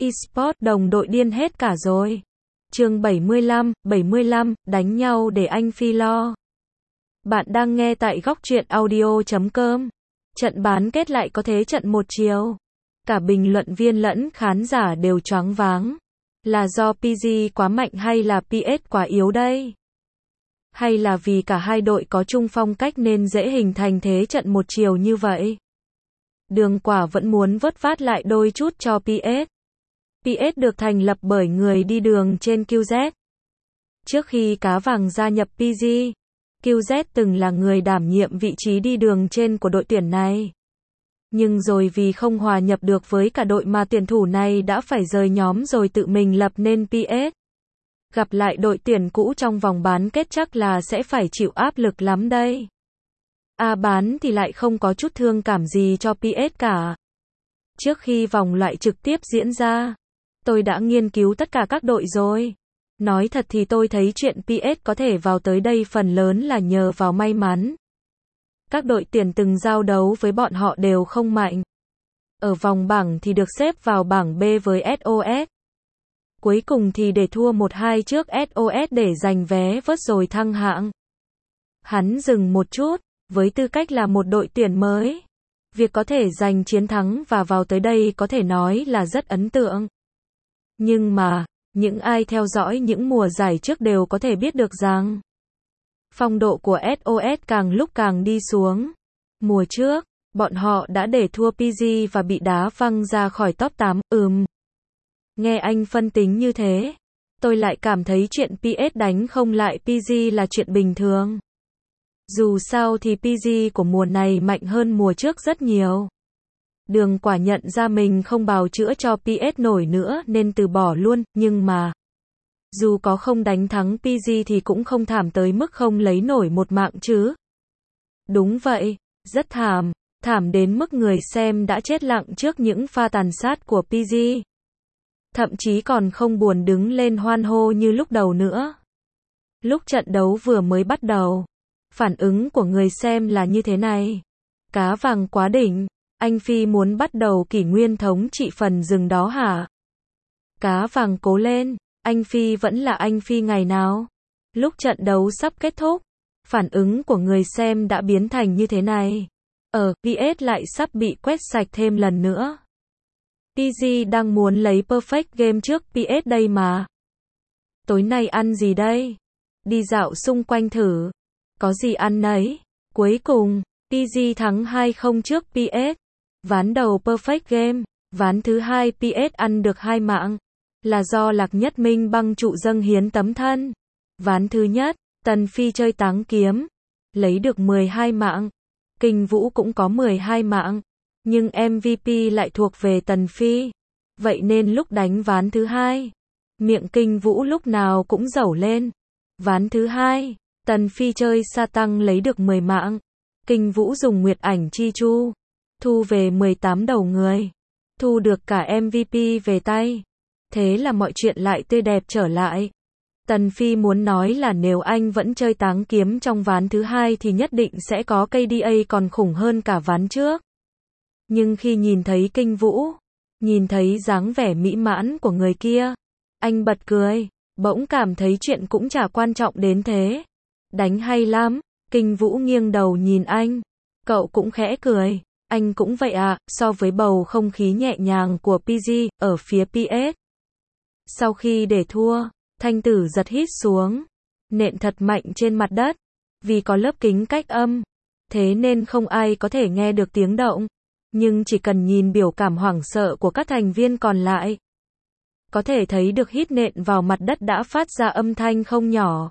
eSports đồng đội điên hết cả rồi. Chương 75, đánh nhau để anh Phi lo. Bạn đang nghe tại góc truyện audio.com. Trận bán kết lại có thế trận một chiều. Cả bình luận viên lẫn khán giả đều choáng váng. Là do PG quá mạnh hay là PS quá yếu đây? Hay là vì cả hai đội có chung phong cách nên dễ hình thành thế trận một chiều như vậy? Đường Quả vẫn muốn vớt vát lại đôi chút cho PS. PS được thành lập bởi người đi đường trên QZ. Trước khi Cá Vàng gia nhập PG, QZ từng là người đảm nhiệm vị trí đi đường trên của đội tuyển này. Nhưng rồi vì không hòa nhập được với cả đội mà tuyển thủ này đã phải rời nhóm rồi tự mình lập nên PS. Gặp lại đội tuyển cũ trong vòng bán kết chắc là sẽ phải chịu áp lực lắm đây. Bán thì lại không có chút thương cảm gì cho PS cả. Trước khi vòng loại trực tiếp diễn ra, tôi đã nghiên cứu tất cả các đội rồi. Nói thật thì tôi thấy chuyện PS có thể vào tới đây phần lớn là nhờ vào may mắn. Các đội tuyển từng giao đấu với bọn họ đều không mạnh. Ở vòng bảng thì được xếp vào bảng B với SOS. Cuối cùng thì để thua 1-2 trước SOS để giành vé vớt rồi thăng hạng. Hắn dừng một chút, với tư cách là một đội tuyển mới, việc có thể giành chiến thắng và vào tới đây có thể nói là rất ấn tượng. Nhưng mà, những ai theo dõi những mùa giải trước đều có thể biết được rằng phong độ của SOS càng lúc càng đi xuống. Mùa trước, bọn họ đã để thua PG và bị đá văng ra khỏi top 8, Nghe anh phân tính như thế, tôi lại cảm thấy chuyện PS đánh không lại PG là chuyện bình thường. Dù sao thì PG của mùa này mạnh hơn mùa trước rất nhiều. Đường Quả nhận ra mình không bào chữa cho PS nổi nữa nên từ bỏ luôn, nhưng mà dù có không đánh thắng PG thì cũng không thảm tới mức không lấy nổi một mạng chứ. Đúng vậy, rất thảm, thảm đến mức người xem đã chết lặng trước những pha tàn sát của PG. Thậm chí còn không buồn đứng lên hoan hô như lúc đầu nữa. Lúc trận đấu vừa mới bắt đầu, phản ứng của người xem là như thế này. Cá Vàng quá đỉnh, anh Phi muốn bắt đầu kỷ nguyên thống trị phần rừng đó hả? Cá Vàng cố lên, anh Phi vẫn là anh Phi ngày nào? Lúc trận đấu sắp kết thúc, phản ứng của người xem đã biến thành như thế này. PS lại sắp bị quét sạch thêm lần nữa. PG đang muốn lấy perfect game trước PS đây mà. Tối nay ăn gì đây? Đi dạo xung quanh thử. Có gì ăn nấy. Cuối cùng, PG thắng 2-0 trước PS. Ván đầu perfect game. Ván thứ hai PS ăn được 2 mạng. Là do Lạc Nhất Minh băng trụ dâng hiến tấm thân. Ván thứ nhất, Tần Phi chơi táng kiếm. Lấy được 12 mạng. Kinh Vũ cũng có 12 mạng. Nhưng MVP lại thuộc về Tần Phi. Vậy nên lúc đánh ván thứ hai, miệng Kinh Vũ lúc nào cũng dẩu lên. Ván thứ hai, Tần Phi chơi sa tăng lấy được 10 mạng. Kinh Vũ dùng Nguyệt Ảnh Chi Chu, thu về 18 đầu người. Thu được cả MVP về tay. Thế là mọi chuyện lại tươi đẹp trở lại. Tần Phi muốn nói là nếu anh vẫn chơi táng kiếm trong ván thứ hai thì nhất định sẽ có KDA còn khủng hơn cả ván trước. Nhưng khi nhìn thấy Kinh Vũ, nhìn thấy dáng vẻ mỹ mãn của người kia, anh bật cười, bỗng cảm thấy chuyện cũng chả quan trọng đến thế. Đánh hay lắm, Kinh Vũ nghiêng đầu nhìn anh, cậu cũng khẽ cười, anh cũng vậy à, so với bầu không khí nhẹ nhàng của PG, ở phía PS. Sau khi để thua, Thanh Tử giật hít xuống, nện thật mạnh trên mặt đất, vì có lớp kính cách âm, thế nên không ai có thể nghe được tiếng động. Nhưng chỉ cần nhìn biểu cảm hoảng sợ của các thành viên còn lại, có thể thấy được hít nện vào mặt đất đã phát ra âm thanh không nhỏ.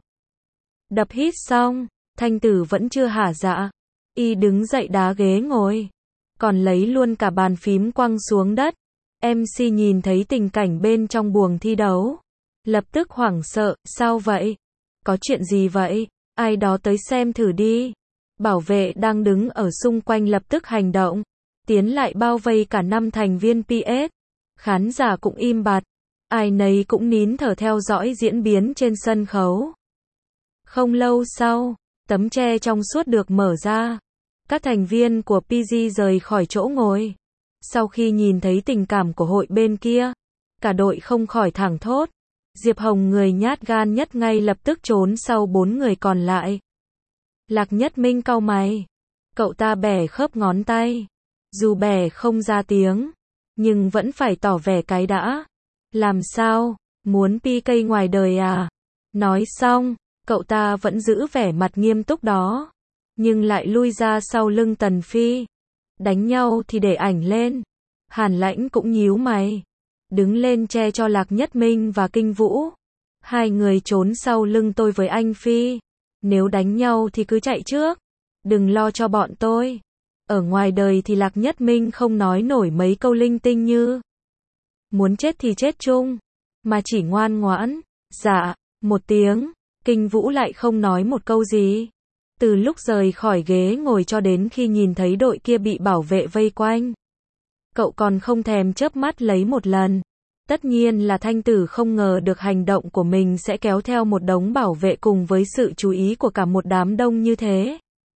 Đập hít xong, Thanh Tử vẫn chưa hả dạ. Y đứng dậy đá ghế ngồi, còn lấy luôn cả bàn phím quăng xuống đất. MC nhìn thấy tình cảnh bên trong buồng thi đấu, lập tức hoảng sợ, sao vậy? Có chuyện gì vậy? Ai đó tới xem thử đi. Bảo vệ đang đứng ở xung quanh lập tức hành động. Tiến lại bao vây cả 5 thành viên PS. Khán giả cũng im bặt. Ai nấy cũng nín thở theo dõi diễn biến trên sân khấu. Không lâu sau, tấm tre trong suốt được mở ra. Các thành viên của PG rời khỏi chỗ ngồi. Sau khi nhìn thấy tình cảm của hội bên kia, Cả đội không khỏi thảng thốt. Diệp Hồng người nhát gan nhất ngay lập tức trốn sau 4 người còn lại. Lạc Nhất Minh cau mày. Cậu ta bẻ khớp ngón tay. Dù bẻ không ra tiếng, nhưng vẫn phải tỏ vẻ cái đã. Làm sao? Muốn PK ngoài đời à? Nói xong, cậu ta vẫn giữ vẻ mặt nghiêm túc đó, nhưng lại lui ra sau lưng Tần Phi. Đánh nhau thì để ảnh lên. Hàn Lãnh cũng nhíu mày, đứng lên che cho Lạc Nhất Minh và Kinh Vũ. Hai người trốn sau lưng tôi với anh Phi. Nếu đánh nhau thì cứ chạy trước, đừng lo cho bọn tôi. Ở ngoài đời thì Lạc Nhất Minh không nói nổi mấy câu linh tinh như muốn chết thì chết chung, mà chỉ ngoan ngoãn dạ một tiếng. Kinh Vũ lại không nói một câu gì. Từ lúc rời khỏi ghế ngồi cho đến khi nhìn thấy đội kia bị bảo vệ vây quanh, cậu còn không thèm chớp mắt lấy một lần. Tất nhiên là Thanh Tử không ngờ được hành động của mình sẽ kéo theo một đống bảo vệ cùng với sự chú ý của cả một đám đông như thế.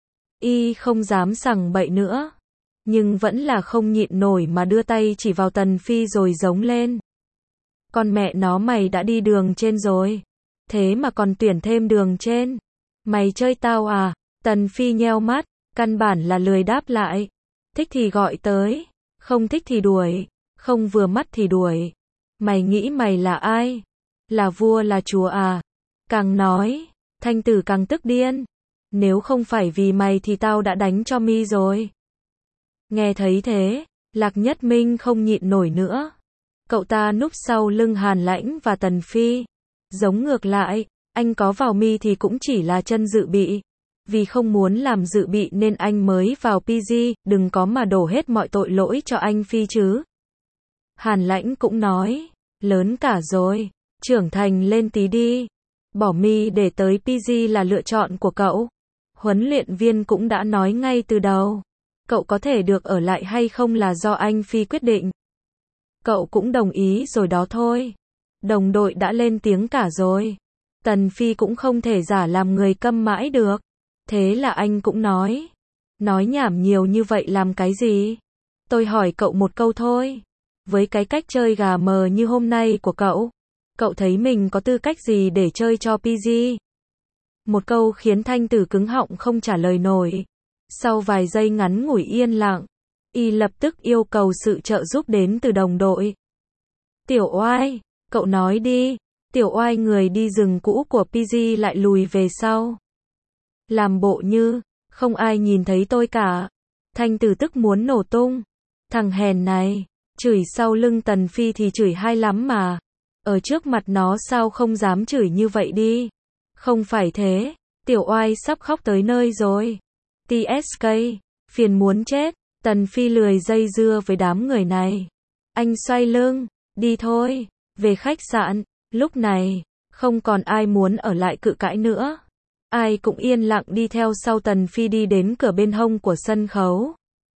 Y không dám sằng bậy nữa, nhưng vẫn là không nhịn nổi mà đưa tay chỉ vào Tần Phi rồi giống lên. Con mẹ nó, mày đã đi đường trên rồi, thế mà còn tuyển thêm đường trên. Mày chơi tao à? Tần Phi nheo mắt, căn bản là lười đáp lại. Thích thì gọi tới, không thích thì đuổi, không vừa mắt thì đuổi. Mày nghĩ mày là ai? Là vua là chúa à? Càng nói, Thanh Tử càng tức điên. Nếu không phải vì mày thì tao đã đánh cho mi rồi. Nghe thấy thế, Lạc Nhất Minh không nhịn nổi nữa. Cậu ta núp sau lưng Hàn Lãnh và Tần Phi. Giống ngược lại, anh có vào mi thì cũng chỉ là chân dự bị. Vì không muốn làm dự bị nên anh mới vào PG, đừng có mà đổ hết mọi tội lỗi cho anh Phi chứ. Hàn Lãnh cũng nói, lớn cả rồi, trưởng thành lên tí đi. Bỏ mi để tới PG là lựa chọn của cậu. Huấn luyện viên cũng đã nói ngay từ đầu. Cậu có thể được ở lại hay không là do anh Phi quyết định. Cậu cũng đồng ý rồi đó thôi. Đồng đội đã lên tiếng cả rồi. Tần Phi cũng không thể giả làm người câm mãi được. Thế là anh cũng nói. Nói nhảm nhiều như vậy làm cái gì? Tôi hỏi cậu một câu thôi. Với cái cách chơi gà mờ như hôm nay của cậu, cậu thấy mình có tư cách gì để chơi cho PG? Một câu khiến Thanh Tử cứng họng không trả lời nổi. Sau vài giây ngắn ngủi yên lặng, y lập tức yêu cầu sự trợ giúp đến từ đồng đội. Tiểu Oai, cậu nói đi. Tiểu Oai người đi rừng cũ của PG lại lùi về sau. Làm bộ như không ai nhìn thấy tôi cả. Thanh Tử tức muốn nổ tung. Thằng hèn này, chửi sau lưng Tần Phi thì chửi hay lắm mà. Ở trước mặt nó sao không dám chửi như vậy đi. Không phải thế, Tiểu Oai sắp khóc tới nơi rồi. TSK, phiền muốn chết. Tần Phi lười dây dưa với đám người này. Anh xoay lưng, đi thôi, về khách sạn. Lúc này, không còn ai muốn ở lại cự cãi nữa. Ai cũng yên lặng đi theo sau Tần Phi đi đến cửa bên hông của sân khấu.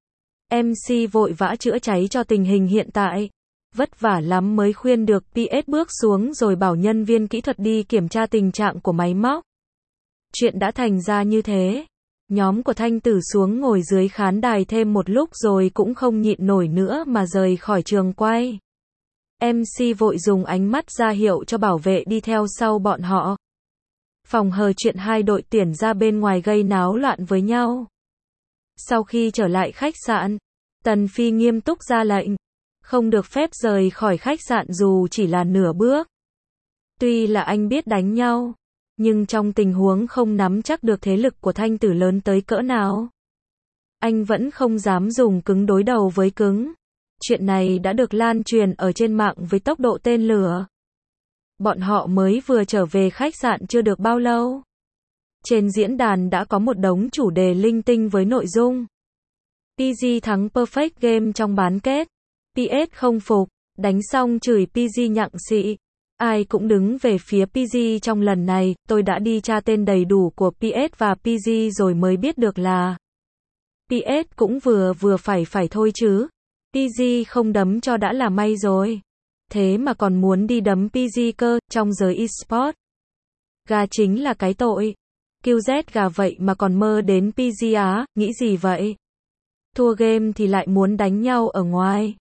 MC vội vã chữa cháy cho tình hình hiện tại. Vất vả lắm mới khuyên được PS bước xuống rồi bảo nhân viên kỹ thuật đi kiểm tra tình trạng của máy móc. Chuyện đã thành ra như thế. Nhóm của Thanh Tử xuống ngồi dưới khán đài thêm một lúc rồi cũng không nhịn nổi nữa mà rời khỏi trường quay. MC vội dùng ánh mắt ra hiệu cho bảo vệ đi theo sau bọn họ. Phòng hờ chuyện hai đội tuyển ra bên ngoài gây náo loạn với nhau. Sau khi trở lại khách sạn, Tần Phi nghiêm túc ra lệnh. Không được phép rời khỏi khách sạn dù chỉ là nửa bước. Tuy là anh biết đánh nhau, nhưng trong tình huống không nắm chắc được thế lực của Thanh Tử lớn tới cỡ nào, anh vẫn không dám dùng cứng đối đầu với cứng. Chuyện này đã được lan truyền ở trên mạng với tốc độ tên lửa. Bọn họ mới vừa trở về khách sạn chưa được bao lâu. Trên diễn đàn đã có một đống chủ đề linh tinh với nội dung PG thắng Perfect Game trong bán kết. PS không phục, đánh xong chửi PG nhặng xị. Ai cũng đứng về phía PG trong lần này, tôi đã đi tra tên đầy đủ của PS và PG rồi mới biết được là PS cũng vừa phải thôi chứ. PG không đấm cho đã là may rồi. Thế mà còn muốn đi đấm PG cơ, trong giới eSport. Gà chính là cái tội. QZ gà vậy mà còn mơ đến PG á, nghĩ gì vậy? Thua game thì lại muốn đánh nhau ở ngoài.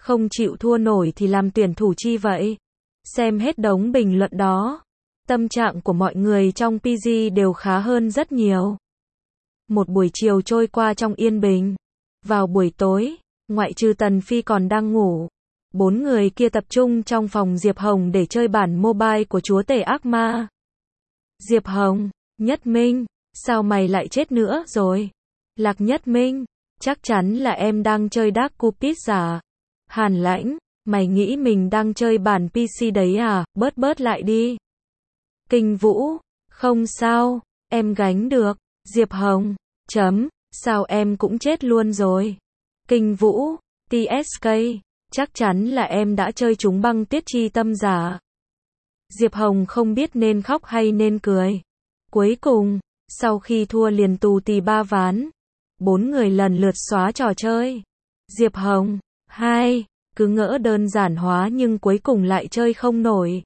Không chịu thua nổi thì làm tuyển thủ chi vậy? Xem hết đống bình luận đó. Tâm trạng của mọi người trong PG đều khá hơn rất nhiều. Một buổi chiều trôi qua trong yên bình. Vào buổi tối, ngoại trừ Tần Phi còn đang ngủ, 4 người kia tập trung trong phòng Diệp Hồng để chơi bản mobile của chúa tể ác ma. Diệp Hồng, Nhất Minh, sao mày lại chết nữa rồi? Lạc Nhất Minh, chắc chắn là em đang chơi Dark Cupid giả. Hàn Lãnh, mày nghĩ mình đang chơi bản PC đấy à, bớt lại đi. Kinh Vũ, không sao, em gánh được. Diệp Hồng, sao em cũng chết luôn rồi. Kinh Vũ, TSK, chắc chắn là em đã chơi trúng băng tiết chi tâm giả. Diệp Hồng không biết nên khóc hay nên cười. Cuối cùng, sau khi thua liền tù tì 3 ván, 4 người lần lượt xóa trò chơi. Diệp Hồng, cứ ngỡ đơn giản hóa nhưng cuối cùng lại chơi không nổi.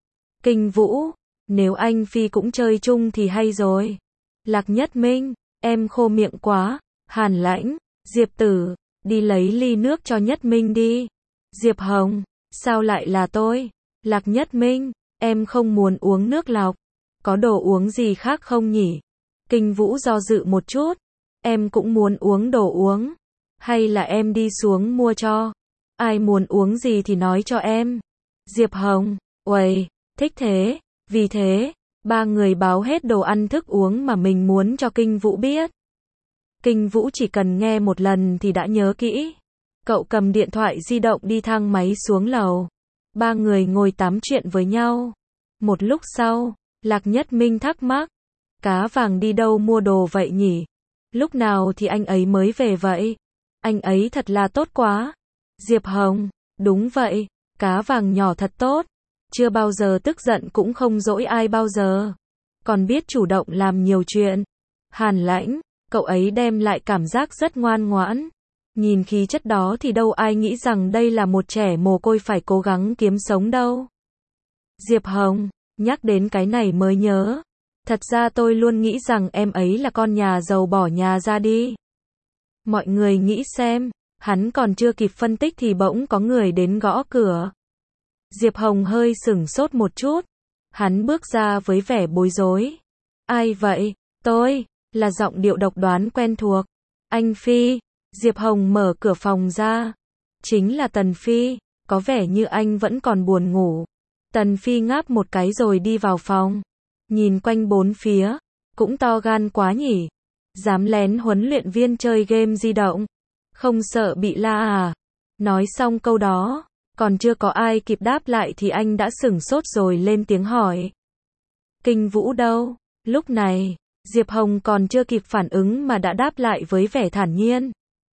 Kinh Vũ, nếu anh Phi cũng chơi chung thì hay rồi. Lạc Nhất Minh, em khô miệng quá. Hàn Lãnh, Diệp Tử, đi lấy ly nước cho Nhất Minh đi. Diệp Hồng, sao lại là tôi? Lạc Nhất Minh, em không muốn uống nước lọc. Có đồ uống gì khác không nhỉ? Kinh Vũ do dự một chút. Em cũng muốn uống đồ uống. Hay là em đi xuống mua cho? Ai muốn uống gì thì nói cho em. Diệp Hồng, uầy, thích thế. Vì thế, 3 người báo hết đồ ăn thức uống mà mình muốn cho Kinh Vũ biết. Kinh Vũ chỉ cần nghe một lần thì đã nhớ kỹ. Cậu cầm điện thoại di động đi thang máy xuống lầu. 3 người ngồi tám chuyện với nhau. Một lúc sau, Lạc Nhất Minh thắc mắc. Cá vàng đi đâu mua đồ vậy nhỉ? Lúc nào thì anh ấy mới về vậy? Anh ấy thật là tốt quá. Diệp Hồng, đúng vậy, cá vàng nhỏ thật tốt. Chưa bao giờ tức giận cũng không dỗi ai bao giờ. Còn biết chủ động làm nhiều chuyện. Hàn Lãnh, cậu ấy đem lại cảm giác rất ngoan ngoãn. Nhìn khí chất đó thì đâu ai nghĩ rằng đây là một trẻ mồ côi phải cố gắng kiếm sống đâu. Diệp Hồng, nhắc đến cái này mới nhớ. Thật ra tôi luôn nghĩ rằng em ấy là con nhà giàu bỏ nhà ra đi. Mọi người nghĩ xem, hắn còn chưa kịp phân tích thì bỗng có người đến gõ cửa. Diệp Hồng hơi sửng sốt một chút. Hắn bước ra với vẻ bối rối. Ai vậy? Tôi, là giọng điệu độc đoán quen thuộc. Anh Phi. Diệp Hồng mở cửa phòng ra. Chính là Tần Phi, có vẻ như anh vẫn còn buồn ngủ. Tần Phi ngáp một cái rồi đi vào phòng. Nhìn quanh bốn phía, cũng to gan quá nhỉ. Dám lén huấn luyện viên chơi game di động. Không sợ bị la à? Nói xong câu đó, còn chưa có ai kịp đáp lại thì anh đã sửng sốt rồi lên tiếng hỏi. Kinh Vũ đâu? Lúc này, Diệp Hồng còn chưa kịp phản ứng mà đã đáp lại với vẻ thản nhiên.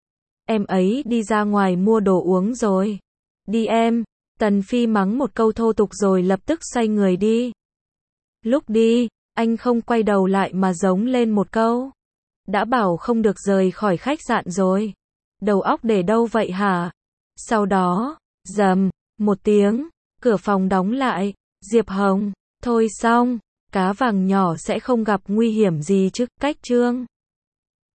Em ấy đi ra ngoài mua đồ uống rồi. Đi em. Tần Phi mắng một câu thô tục rồi lập tức xoay người đi. Lúc đi, anh không quay đầu lại mà giống lên một câu. Đã bảo không được rời khỏi khách sạn rồi. Đầu óc để đâu vậy hả? Sau đó, rầm, một tiếng, cửa phòng đóng lại. Diệp Hồng, thôi xong, cá vàng nhỏ sẽ không gặp nguy hiểm gì chứ, cách chương.